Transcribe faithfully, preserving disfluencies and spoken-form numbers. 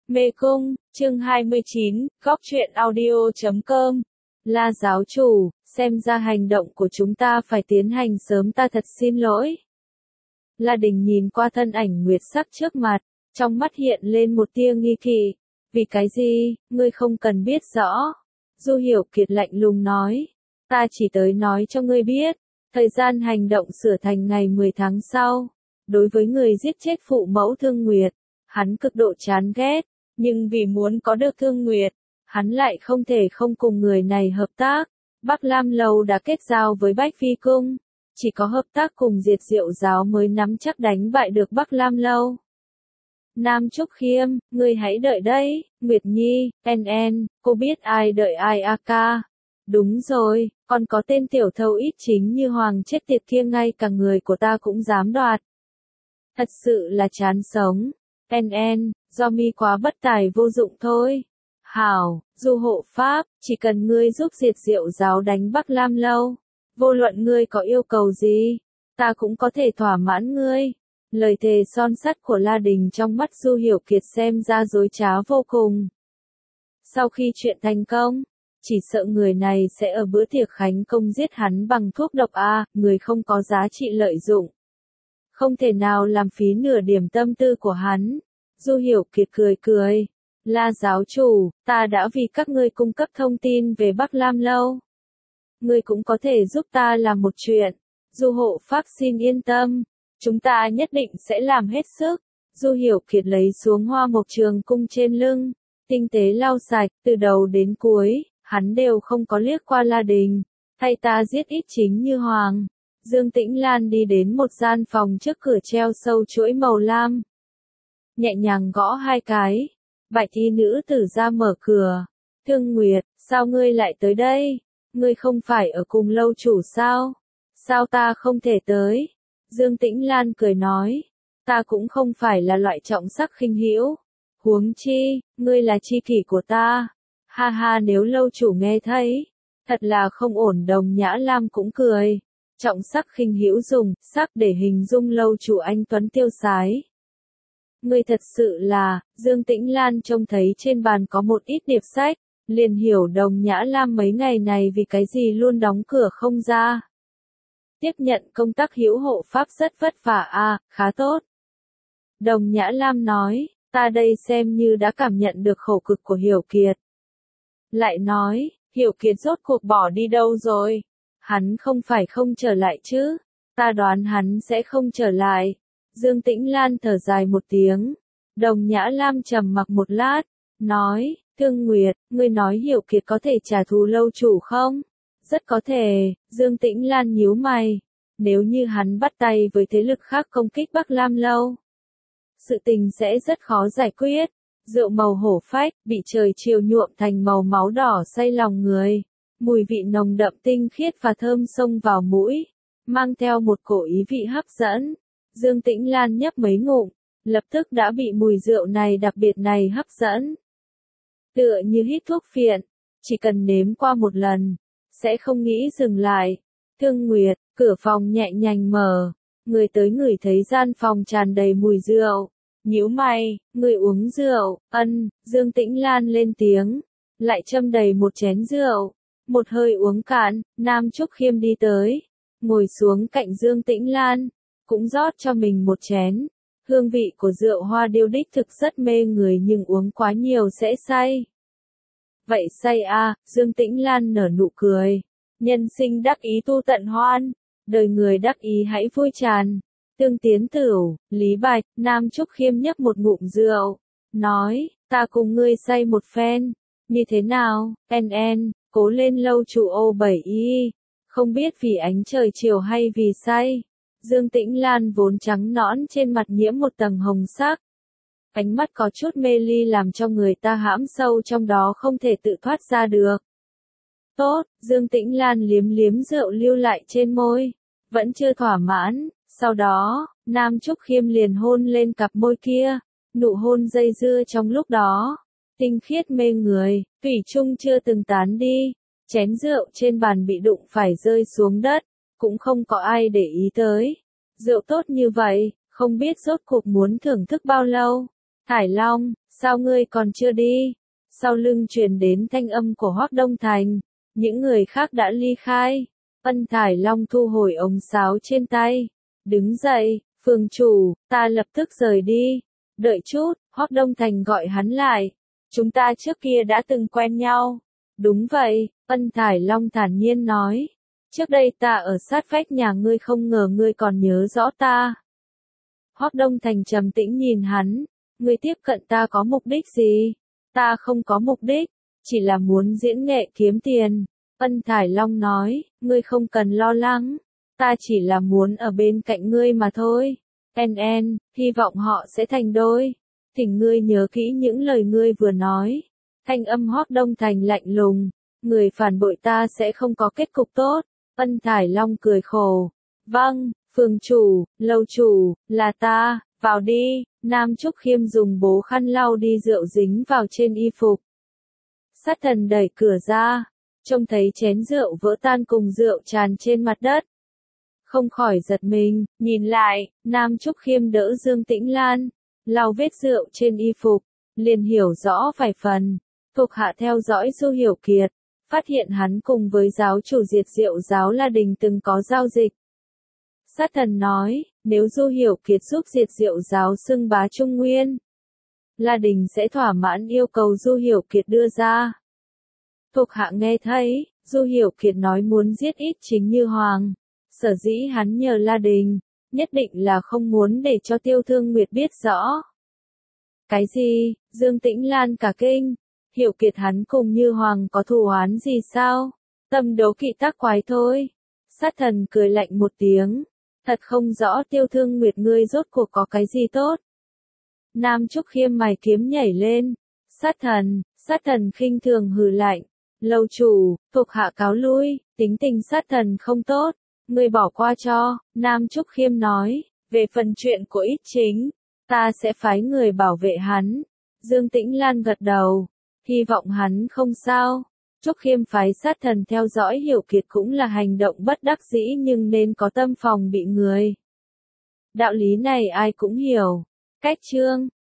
Mê Cung, chương hai mươi chín, góc truyện audio chấm com. La giáo chủ, xem ra hành động của chúng ta phải tiến hành sớm, ta thật xin lỗi. La Đình nhìn qua thân ảnh nguyệt sắc trước mặt, trong mắt hiện lên một tia nghi kỵ. Vì cái gì, ngươi không cần biết rõ. Du Hiểu Kiệt lạnh lùng nói, ta chỉ tới nói cho ngươi biết, thời gian hành động sửa thành ngày mười tháng sau. Đối với người giết chết phụ mẫu Thương Nguyệt, hắn cực độ chán ghét, nhưng vì muốn có được Thương Nguyệt, hắn lại không thể không cùng người này hợp tác. Bắc Lam Lâu đã kết giao với Bách Phi Cung, chỉ có hợp tác cùng Diệt Diệu Giáo mới nắm chắc đánh bại được Bắc Lam Lâu. Nam Trúc Khiêm, ngươi hãy đợi đây. Nguyệt Nhi, en en, cô biết ai đợi ai a ca. Đúng rồi, còn có tên tiểu thâu ít chính như Hoàng chết tiệt kia ngay cả người của ta cũng dám đoạt. Thật sự là chán sống. En en, do mi quá bất tài vô dụng thôi. Hảo, Du hộ pháp, chỉ cần ngươi giúp Diệt Diệu Giáo đánh Bắc Lam Lâu, vô luận ngươi có yêu cầu gì, ta cũng có thể thỏa mãn ngươi. Lời thề son sắt của La Đình trong mắt Du Hiểu Kiệt xem ra dối trá vô cùng. Sau khi chuyện thành công, chỉ sợ người này sẽ ở bữa tiệc khánh công giết hắn bằng thuốc độc a, người không có giá trị lợi dụng. Không thể nào làm phí nửa điểm tâm tư của hắn. Du Hiểu Kiệt cười cười. La giáo chủ, ta đã vì các ngươi cung cấp thông tin về Bắc Lam Lâu. Ngươi cũng có thể giúp ta làm một chuyện. Du hộ pháp xin yên tâm. Chúng ta nhất định sẽ làm hết sức. Du Hiểu Kiệt lấy xuống hoa mộc trường cung trên lưng, tinh tế lau sạch, từ đầu đến cuối, hắn đều không có liếc qua La Đình. Thay ta giết ít chính như Hoàng. Dương Tĩnh Lan đi đến một gian phòng trước cửa treo sâu chuỗi màu lam. Nhẹ nhàng gõ hai cái. Bạch y nữ tử ra mở cửa. Thương Nguyệt, sao ngươi lại tới đây? Ngươi không phải ở cùng lâu chủ sao? Sao ta không thể tới? Dương Tĩnh Lan cười nói. Ta cũng không phải là loại trọng sắc khinh hữu. Huống chi, ngươi là tri kỷ của ta. Ha ha, nếu lâu chủ nghe thấy, thật là không ổn. Đồng Nhã Lam cũng cười. Trọng sắc khinh hữu dùng sắc để hình dung lâu chủ anh tuấn tiêu sái. Ngươi thật sự là, Dương Tĩnh Lan trông thấy trên bàn có một ít điệp sách, liền hiểu Đồng Nhã Lam mấy ngày này vì cái gì luôn đóng cửa không ra. Tiếp nhận công tác hữu hộ pháp rất vất vả a, khá tốt. Đồng Nhã Lam nói, ta đây xem như đã cảm nhận được khổ cực của Hiểu Kiệt. Lại nói, Hiểu Kiệt rốt cuộc bỏ đi đâu rồi? Hắn không phải không trở lại chứ? Ta đoán hắn sẽ không trở lại. Dương Tĩnh Lan thở dài một tiếng. Đồng Nhã Lam trầm mặc một lát, nói, Thương Nguyệt, ngươi nói Hiểu Kiệt có thể trả thù lâu chủ không? Rất có thể. Dương Tĩnh Lan nhíu mày. Nếu như hắn bắt tay với thế lực khác công kích Bắc Lam Lâu, sự tình sẽ rất khó giải quyết. Rượu màu hổ phách, bị trời chiều nhuộm thành màu máu đỏ say lòng người. Mùi vị nồng đậm tinh khiết và thơm xông vào mũi, mang theo một cổ ý vị hấp dẫn. Dương Tĩnh Lan nhấp mấy ngụm, lập tức đã bị mùi rượu này đặc biệt này hấp dẫn. Tựa như hít thuốc phiện, chỉ cần nếm qua một lần, sẽ không nghĩ dừng lại. Thương Nguyệt, cửa phòng nhẹ nhàng mở, người tới ngửi thấy gian phòng tràn đầy mùi rượu. Nhíu mày, người uống rượu, ân, Dương Tĩnh Lan lên tiếng, lại châm đầy một chén rượu. Một hơi uống cạn, Nam Trúc Khiêm đi tới, ngồi xuống cạnh Dương Tĩnh Lan, cũng rót cho mình một chén. Hương vị của rượu hoa điêu đích thực rất mê người nhưng uống quá nhiều sẽ say. Vậy say à, Dương Tĩnh Lan nở nụ cười. Nhân sinh đắc ý tu tận hoan, đời người đắc ý hãy vui tràn. Tương Tiến Tửu, Lý Bạch, Nam Trúc Khiêm nhấp một ngụm rượu, nói, ta cùng ngươi say một phen. Như thế nào, en en, cố lên lâu chủ ô bảy y. Không biết vì ánh trời chiều hay vì say. Dương Tĩnh Lan vốn trắng nõn trên mặt nhiễm một tầng hồng sắc. Ánh mắt có chút mê ly làm cho người ta hãm sâu trong đó không thể tự thoát ra được. Tốt, Dương Tĩnh Lan liếm liếm rượu lưu lại trên môi. Vẫn chưa thỏa mãn, sau đó, Nam Trúc Khiêm liền hôn lên cặp môi kia. Nụ hôn dây dưa trong lúc đó, tinh khiết mê người, thủy chung chưa từng tán đi. Chén rượu trên bàn bị đụng phải rơi xuống đất, cũng không có ai để ý tới. Rượu tốt như vậy, không biết rốt cuộc muốn thưởng thức bao lâu. Thải Long, Sao ngươi còn chưa đi? Sau lưng truyền đến thanh âm của Hoắc Đông Thành, những người khác đã ly khai. Ân Thải Long thu hồi ống sáo trên tay, đứng dậy, phường chủ, ta lập tức rời đi. Đợi chút, Hoắc Đông Thành gọi hắn lại. Chúng ta trước kia đã từng quen nhau. Đúng vậy, Ân Thải Long thản nhiên nói. Trước đây ta ở sát vách nhà ngươi, không ngờ ngươi còn nhớ rõ ta. Hoắc Đông Thành trầm tĩnh nhìn hắn. Ngươi tiếp cận ta có mục đích gì? Ta không có mục đích, chỉ là muốn diễn nghệ kiếm tiền. Ân Thải Long nói, ngươi không cần lo lắng. Ta chỉ là muốn ở bên cạnh ngươi mà thôi. En en, hy vọng họ sẽ thành đôi. Thỉnh ngươi nhớ kỹ những lời ngươi vừa nói. Thanh âm Hoắc Đông Thành lạnh lùng. Người phản bội ta sẽ không có kết cục tốt. Ân Thải Long cười khổ. Vâng, phường chủ, lâu chủ, là ta, vào đi. Nam Trúc Khiêm dùng bố khăn lau đi rượu dính vào trên y phục. Sát thần đẩy cửa ra, trông thấy chén rượu vỡ tan cùng rượu tràn trên mặt đất. Không khỏi giật mình, nhìn lại, Nam Trúc Khiêm đỡ Dương Tĩnh Lan, lau vết rượu trên y phục, liền hiểu rõ vài phần. Thuộc hạ theo dõi Du Hiểu Kiệt, phát hiện hắn cùng với giáo chủ diệt Diệu giáo La Đình từng có giao dịch. Sát thần nói, nếu Du Hiểu Kiệt giúp diệt Diệu giáo xưng bá Trung Nguyên, La Đình sẽ thỏa mãn yêu cầu Du Hiểu Kiệt đưa ra. Thuộc hạ nghe thấy, Du Hiểu Kiệt nói muốn giết ít Chính Như Hoàng. Sở dĩ hắn nhờ La Đình, nhất định là không muốn để cho Tiêu Thương Nguyệt biết rõ. Cái gì? Dương Tĩnh Lan cả kinh. Hiểu Kiệt hắn cùng Như Hoàng có thù oán gì sao? Tâm đố kỵ tác quái thôi. Sát thần cười lạnh một tiếng. Thật không rõ Tiêu Thương Nguyệt ngươi rốt cuộc có cái gì tốt. Nam Trúc Khiêm mày kiếm nhảy lên. Sát thần, sát thần khinh thường hừ lạnh. Lâu chủ, thuộc hạ cáo lui, tính tình sát thần không tốt. Ngươi bỏ qua cho, Nam Trúc Khiêm nói. Về phần chuyện của Ít Chính, ta sẽ phái người bảo vệ hắn. Dương Tĩnh Lan gật đầu. Hy vọng hắn không sao. Trúc Khiêm phái sát thần theo dõi Hiểu Kiệt cũng là hành động bất đắc dĩ, nhưng nên có tâm phòng bị người. Đạo lý này ai cũng hiểu. Cách chương